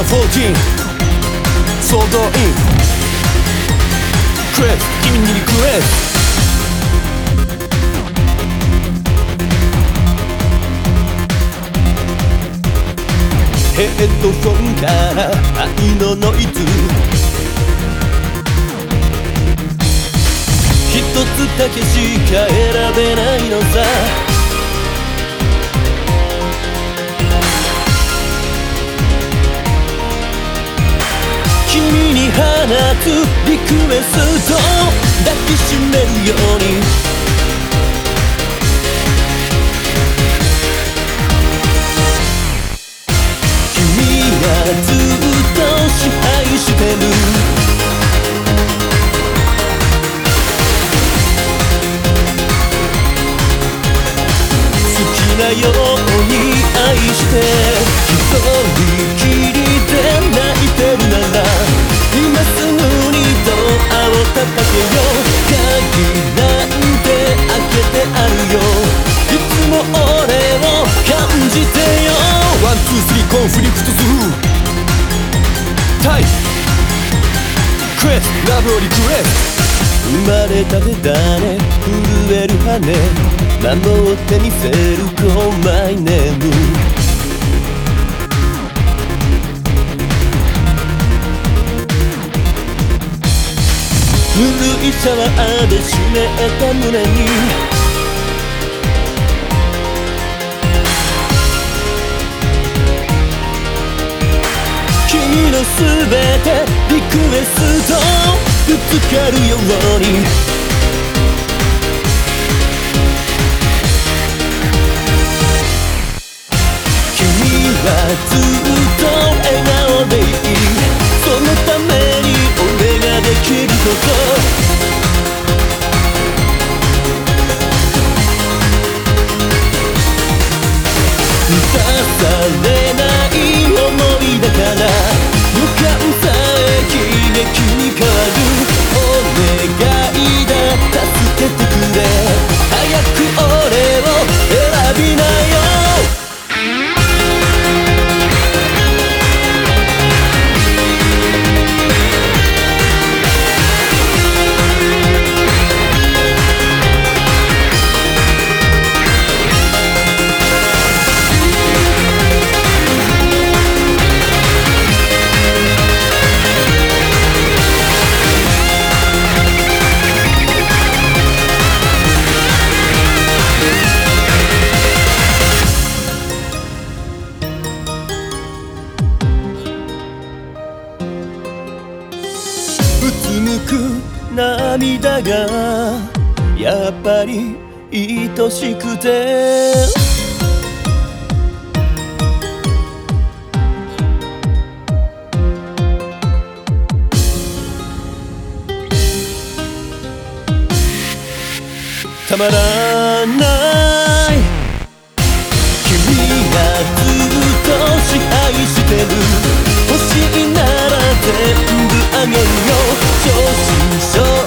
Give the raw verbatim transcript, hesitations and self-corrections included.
フォーティーン総動員クレス君にリクエストヘッドフォンから愛のノイズ一つだけしか選べないのさ君に放つリクエスト抱きしめるように君がずっと支配してる好きなように愛して一人きりで泣いてるなら今すぐにドアを叩けよ鍵なんて開けてあるよいつも俺を感じてよワンツースリーコンフリクトズタイクエストラブをリクエスト生まれたてだね震える羽守ってみせる Call my nameぬるいシャワーで湿った胸に君のすべてリクエストぶつかるように君はずっと笑顔でいいそのために俺ができること出されない想いだから予感さえ悲劇に変わるお願いだ助けてくれ早く俺を選びなようつむく涙がやっぱり愛しくてたまらない君がずっと支配してる欲しいなら全部あげるよ正真正